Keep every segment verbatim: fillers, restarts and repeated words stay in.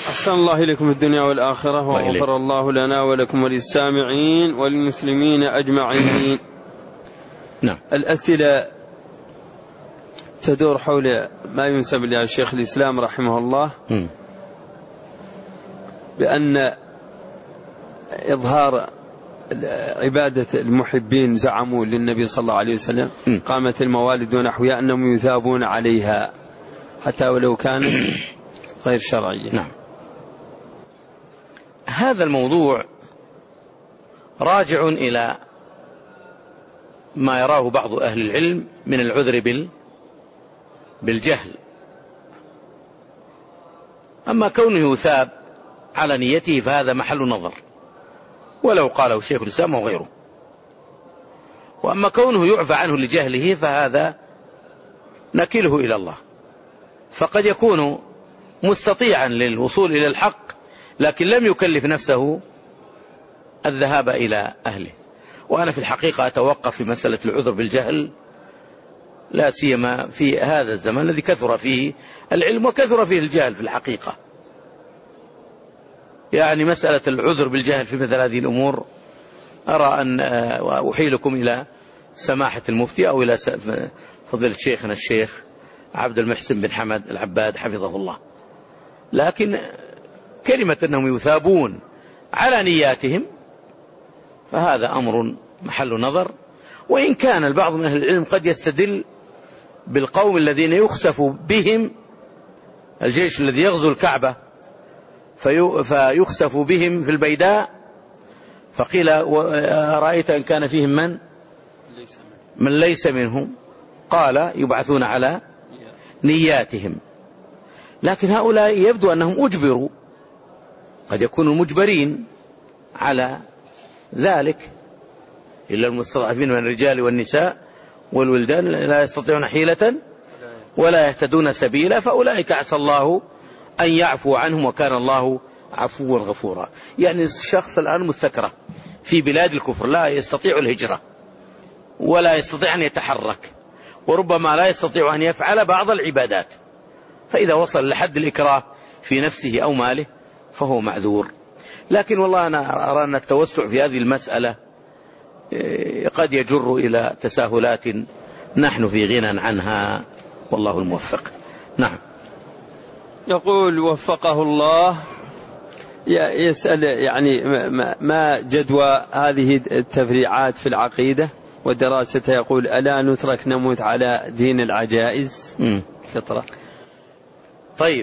أحسن الله إليكم الدنيا والآخرة، وغفر الله لنا ولكم وللسامعين والمسلمين أجمعين. نعم. الأسئلة تدور حول ما ينسب للشيخ الإسلام رحمه الله م. بأن إظهار عبادة المحبين زعموا للنبي صلى الله عليه وسلم م. قامت الموالد ونحوها أنهم يثابون عليها حتى ولو كان غير شرعية. نعم. هذا الموضوع راجع إلى ما يراه بعض أهل العلم من العذر بال بالجهل. أما كونه يثاب على نيته فهذا محل نظر، ولو قاله الشيخ الإسلام وغيره. وأما كونه يعفى عنه لجهله فهذا نكله إلى الله، فقد يكون مستطيعا للوصول إلى الحق لكن لم يكلف نفسه الذهاب إلى أهله. وأنا في الحقيقة أتوقف في مسألة العذر بالجهل، لا سيما في هذا الزمن الذي كثر فيه العلم وكثر فيه الجهل في الحقيقة. يعني مسألة العذر بالجهل في مثل هذه الأمور أرى أن أحيلكم إلى سماحة المفتي أو إلى فضيلة شيخنا الشيخ عبد المحسن بن حمد العباد حفظه الله. لكن كلمة أنهم يثابون على نياتهم فهذا أمر محل نظر. وإن كان البعض من أهل العلم قد يستدل بالقوم الذين يخسف بهم، الجيش الذي يغزو الكعبة فيخسف بهم في البيداء، فقيل رأيت أن كان فيهم من من ليس منهم، قال يبعثون على نياتهم. لكن هؤلاء يبدو أنهم أجبروا، قد يكونوا مجبرين على ذلك، إلا المستضعفين من الرجال والنساء والولدان لا يستطيعون حيلة ولا يهتدون سبيلا، فأولئك عسى الله أن يعفو عنهم وكان الله عفوا غفورا. يعني الشخص الآن مستكره في بلاد الكفر، لا يستطيع الهجرة ولا يستطيع أن يتحرك، وربما لا يستطيع أن يفعل بعض العبادات، فإذا وصل لحد الإكراه في نفسه أو ماله فهو معذور. لكن والله أنا أرى أن التوسع في هذه المسألة قد يجر إلى تساهلات نحن في غنى عنها، والله الموفق. نعم. يقول وفقه الله، يسأل يعني ما جدوى هذه التفريعات في العقيدة ودراستها. يقول ألا نترك نموت على دين العجائز فطرة؟ طيب،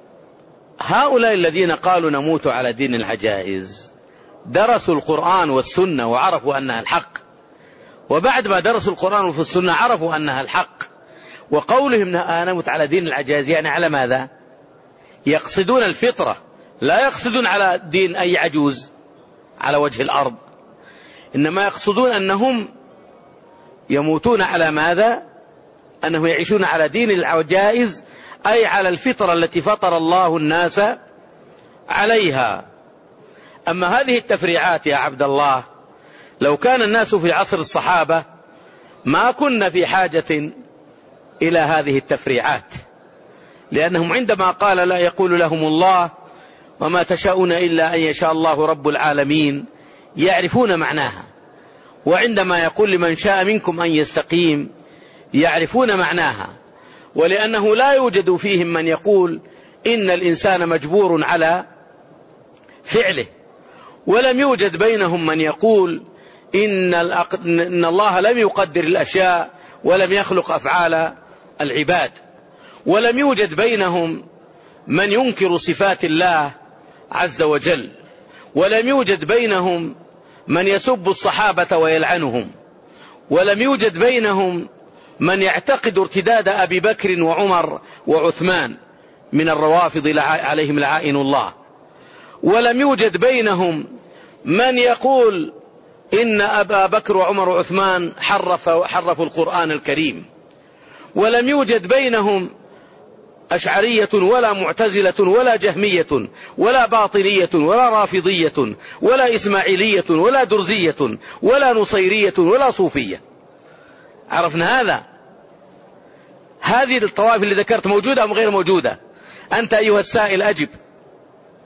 هؤلاء الذين قالوا نموت على دين العجائز درسوا القرآن والسنة وعرفوا أنها الحق، وبعد ما درسوا القرآن والسنة عرفوا أنها الحق، وقولهم نموت على دين العجائز يعني على ماذا؟ يقصدون الفطرة، لا يقصدون على دين أي عجوز على وجه الأرض، إنما يقصدون أنهم يموتون على ماذا؟ أنهم يعيشون على دين العجائز، أي على الفطرة التي فطر الله الناس عليها. أما هذه التفريعات يا عبد الله، لو كان الناس في عصر الصحابة ما كنا في حاجة إلى هذه التفريعات، لأنهم عندما قال لا يقول لهم الله وما تشاءون إلا أن يشاء الله رب العالمين يعرفون معناها، وعندما يقول لمن شاء منكم أن يستقيم يعرفون معناها، ولأنه لا يوجد فيهم من يقول إن الإنسان مجبور على فعله، ولم يوجد بينهم من يقول إن, إن الله لم يقدر الأشياء ولم يخلق أفعال العباد، ولم يوجد بينهم من ينكر صفات الله عز وجل، ولم يوجد بينهم من يسب الصحابة ويلعنهم، ولم يوجد بينهم من يعتقد ارتداد أبي بكر وعمر وعثمان من الروافض عليهم لعائن الله، ولم يوجد بينهم من يقول إن أبا بكر وعمر وعثمان حرفوا حرفوا القرآن الكريم، ولم يوجد بينهم أشعرية ولا معتزلة ولا جهمية ولا باطنية ولا رافضية ولا إسماعيلية ولا درزية ولا نصيرية ولا صوفية. عرفنا هذا؟ هذه الطوائف اللي ذكرت موجودة أم غير موجودة؟ أنت أيها السائل أجب.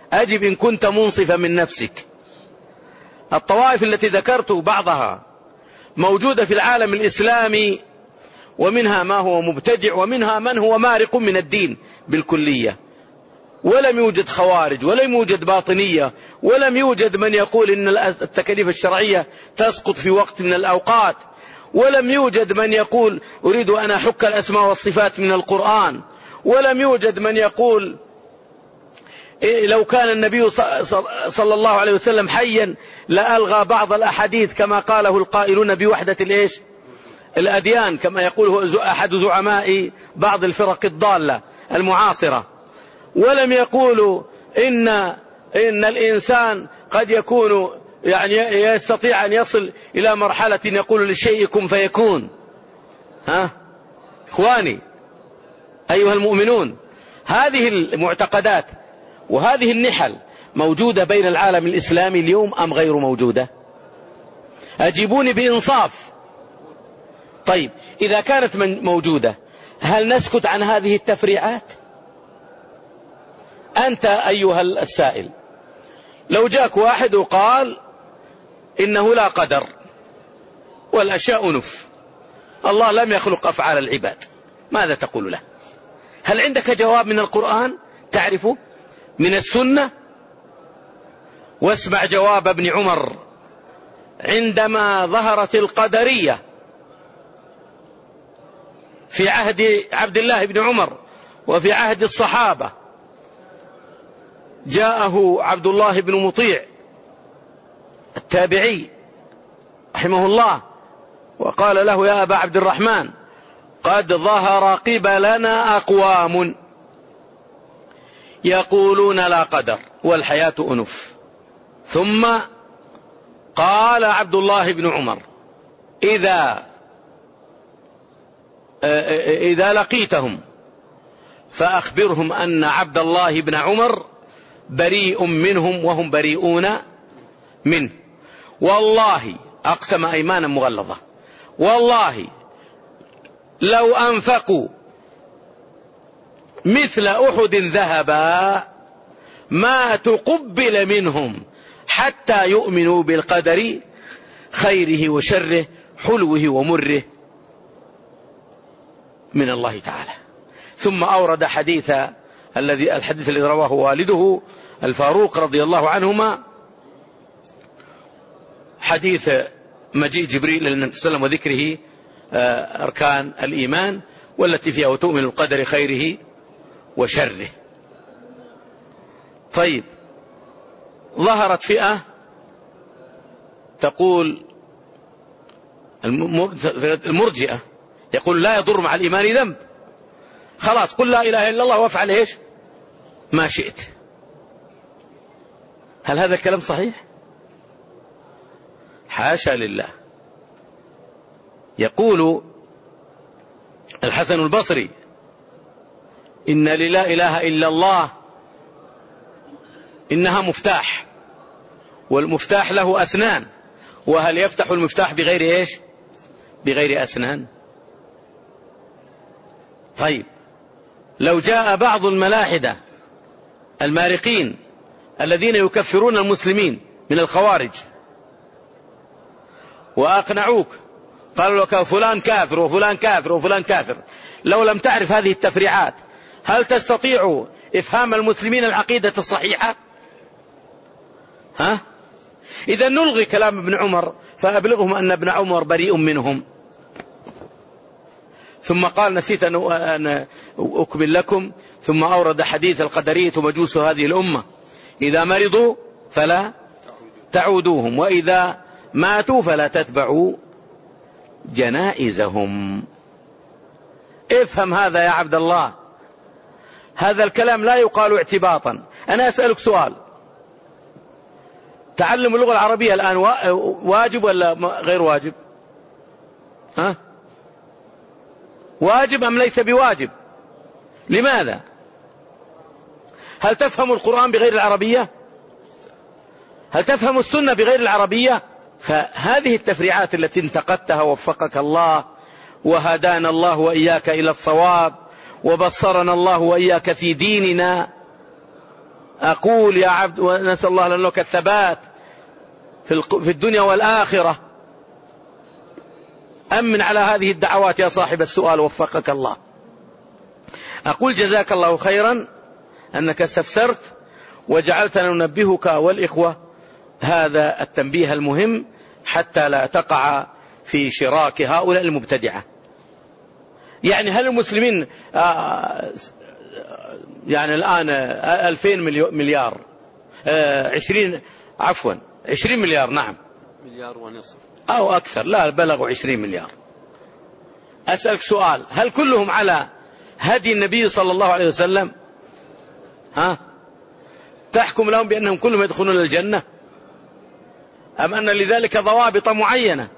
أجب إن كنت منصفا من نفسك. الطوائف التي ذكرت بعضها موجودة في العالم الإسلامي، ومنها ما هو مبتدع، ومنها من هو مارق من الدين بالكلية، ولم يوجد خوارج، ولم يوجد باطنية، ولم يوجد من يقول إن التكاليف الشرعية تسقط في وقت من الأوقات، ولم يوجد من يقول أريد أن أحك الأسماء والصفات من القرآن، ولم يوجد من يقول لو كان النبي صلى الله عليه وسلم حيا لألغى بعض الأحاديث كما قاله القائلون بوحدة الإيش الأديان، كما يقوله أحد زعماء بعض الفرق الضالة المعاصرة. ولم يقولوا إن إن الإنسان قد يكون يعني يستطيع أن يصل إلى مرحلة يقول للشيء كن فيكون. ها إخواني أيها المؤمنون، هذه المعتقدات وهذه النحل موجودة بين العالم الإسلامي اليوم أم غير موجودة؟ أجيبوني بإنصاف. طيب إذا كانت من موجودة هل نسكت عن هذه التفريعات؟ أنت أيها السائل لو جاك واحد وقال إنه لا قدر والأشياء أنف، الله لم يخلق أفعال العباد، ماذا تقول له؟ هل عندك جواب من القرآن تعرفه، من السنة؟ واسمع جواب ابن عمر عندما ظهرت القدرية في عهد عبد الله بن عمر وفي عهد الصحابة. جاءه عبد الله بن مطيع التابعي رحمه الله وقال له يا أبا عبد الرحمن قد ظهر قبلنا أقوام يقولون لا قدر والحياة أنف. ثم قال عبد الله بن عمر إذا إذا لقيتهم فأخبرهم أن عبد الله بن عمر بريء منهم وهم بريئون منه، والله أقسم أيمانا مغلظة، والله لو أنفقوا مثل أحد ذهبا ما تقبل منهم حتى يؤمنوا بالقدر خيره وشره حلوه ومره من الله تعالى. ثم أورد حديث الذي الحديث الذي رواه والده الفاروق رضي الله عنهما، حديث مجيء جبريل للنبي صلى الله عليه وسلم وذكره أركان الإيمان والتي فيها وتؤمن بالقدر خيره وشره. طيب ظهرت فئة تقول المرجئة يقول لا يضر مع الإيمان ذنب، خلاص قل لا إله إلا الله وافعل إيش ما شئت. هل هذا الكلام صحيح؟ حاشا لله. يقول الحسن البصري إن لا إله إلا الله إنها مفتاح، والمفتاح له أسنان، وهل يفتح المفتاح بغير إيش بغير أسنان؟ طيب لو جاء بعض الملاحدة المارقين الذين يكفرون المسلمين من الخوارج وأقنعوك قالوا لك فلان كافر وفلان كافر وفلان كافر، لو لم تعرف هذه التفريعات هل تستطيع إفهام المسلمين العقيدة الصحيحة؟ ها؟ إذا نلغي كلام ابن عمر فأبلغهم أن ابن عمر بريء منهم. ثم قال نسيت أن أكمل لكم، ثم أورد حديث القدرية ومجوس هذه الأمة إذا مرضوا فلا تعودوهم وإذا ماتوا فلا تتبعوا جنائزهم. افهم هذا يا عبد الله، هذا الكلام لا يقال اعتباطا. أنا أسألك سؤال، تعلم اللغة العربية الآن واجب ولا غير واجب؟ ها؟ واجب أم ليس بواجب؟ لماذا؟ هل تفهم القرآن بغير العربية؟ هل تفهم السنة بغير العربية؟ فهذه التفريعات التي انتقدتها وفقك الله وهدانا الله وإياك إلى الصواب وبصرنا الله وإياك في ديننا، أقول يا عبد، ونسأل الله لنا لك الثبات في الدنيا والآخرة، أمن على هذه الدعوات يا صاحب السؤال وفقك الله. أقول جزاك الله خيرا أنك استفسرت وجعلتنا ننبهك والإخوة هذا التنبيه المهم حتى لا تقع في شراك هؤلاء المبتدعة. يعني هل المسلمين يعني الآن ألفين مليار عشرين عفوا عشرين مليار، نعم مليار ونصف أو أكثر، لا بلغوا عشرين مليار. أسألك سؤال، هل كلهم على هدي النبي صلى الله عليه وسلم؟ ها تحكم لهم بأنهم كلهم يدخلون الجنة أم أن لذلك ضوابط معينة؟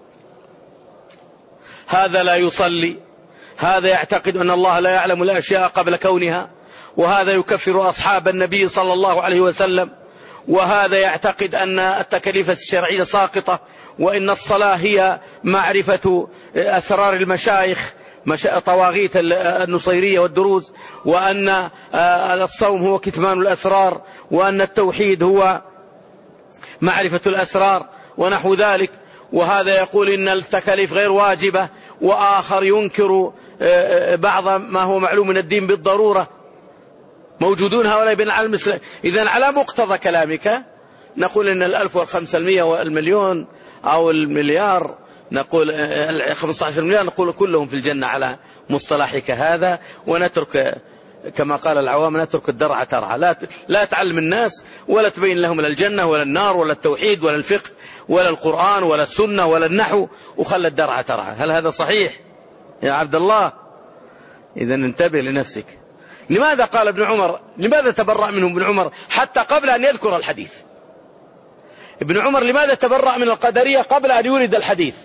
هذا لا يصلي، هذا يعتقد أن الله لا يعلم الأشياء قبل كونها، وهذا يكفر أصحاب النبي صلى الله عليه وسلم، وهذا يعتقد أن التكاليف الشرعية ساقطة، وإن الصلاة هي معرفة أسرار المشايخ طواغيت النصيرية والدروز، وأن الصوم هو كتمان الأسرار، وأن التوحيد هو معرفة الأسرار ونحو ذلك. وهذا يقول إن التكاليف غير واجبة، وآخر ينكر بعض ما هو معلوم من الدين بالضرورة. موجودون هؤلاء بين العالم الإسلامي. إذن على مقتضى كلامك نقول إن الألف والخمسمائة والمليون أو المليار، نقول خمسة عشر مليار، نقول كلهم في الجنة على مصطلحك هذا، ونترك كما قال العوام نترك الدرع ترعى. لا لا تعلم الناس ولا تبين لهم لا الجنة ولا النار ولا التوحيد ولا الفقه ولا القرآن ولا السنة ولا النحو، وخلى الدرع ترعى. هل هذا صحيح يا عبد الله؟ إذن انتبه لنفسك. لماذا قال ابن عمر، لماذا تبرأ منهم ابن عمر حتى قبل أن يذكر الحديث؟ ابن عمر لماذا تبرأ من القدرية قبل أن يورد الحديث؟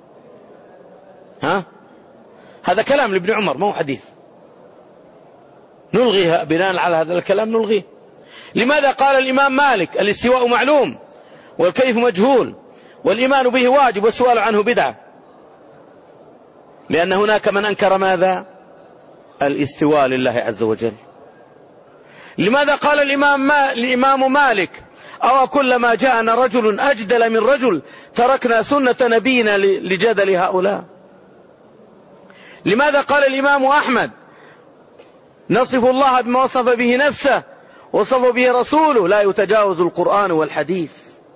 ها؟ هذا كلام لابن عمر ما هو حديث، نلغيها بناء على هذا الكلام نلغيه. لماذا قال الإمام مالك الاستواء معلوم والكيف مجهول والإيمان به واجب والسؤال عنه بدعة؟ لأن هناك من أنكر ماذا؟ الاستواء لله عز وجل. لماذا قال الإمام, ما الإمام مالك أو كلما جاءنا رجل أجدل من رجل تركنا سنة نبينا لجدل هؤلاء؟ لماذا قال الإمام أحمد نصف الله بما وصف به نفسه وصف به رسوله لا يتجاوز القرآن والحديث؟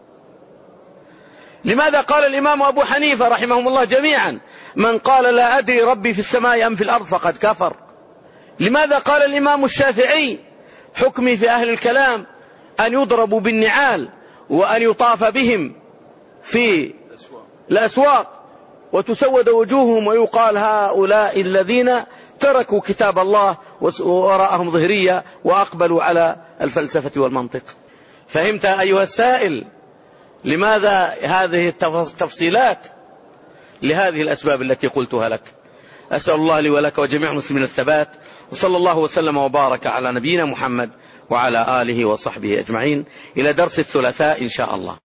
لماذا قال الإمام أبو حنيفة رحمهم الله جميعا من قال لا أدري ربي في السماء أم في الأرض فقد كفر؟ لماذا قال الإمام الشافعي حكمي في أهل الكلام أن يضربوا بالنعال وأن يطاف بهم في الأسواق وتسود وجوههم ويقال هؤلاء الذين تركوا كتاب الله وراءهم ظهرية وأقبلوا على الفلسفة والمنطق؟ فهمت أيها السائل لماذا هذه التفصيلات؟ لهذه الأسباب التي قلتها لك. أسأل الله لي ولك وجميع المسلمين الثبات، وصلى الله وسلم وبارك على نبينا محمد وعلى آله وصحبه أجمعين. إلى درس الثلاثاء إن شاء الله.